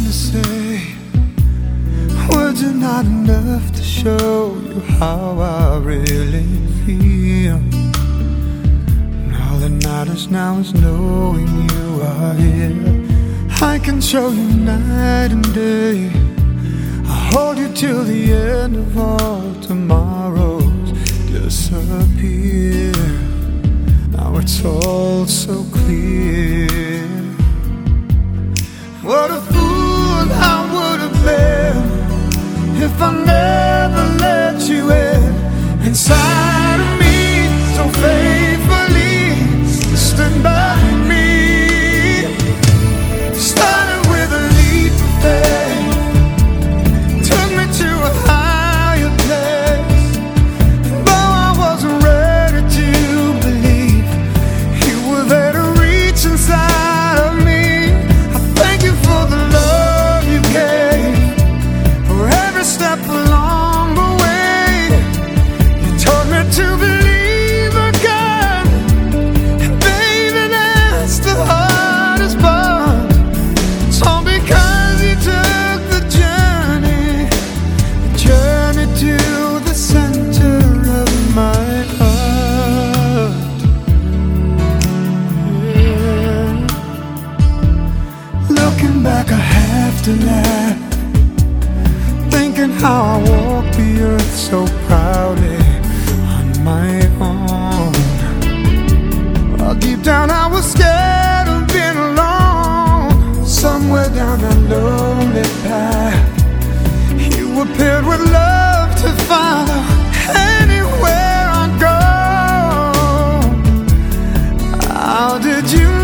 to say. Words are not enough to show you how I really feel. And all that matters now is knowing you are here. I can show you night and day. I'll hold you till the end of all tomorrows disappear. Now it's all so clear. What a fool I would have been if I never let you inside of me so faithfully. Stand by me. Started with a leap of faith, took me to a higher place. Though I wasn't ready to believe, you were there to reach inside of me. I thank you for the love you gave, for every step along the way. You taught me to believe again, and baby, that's the hardest part. It's all because you took the journey to the center of my heart. Yeah. Looking back, I have to laugh, thinking how I walked the earth so proudly on my own. While deep down I was scared of being alone. Somewhere down that lonely path, you appeared with love to follow anywhere I go. How did you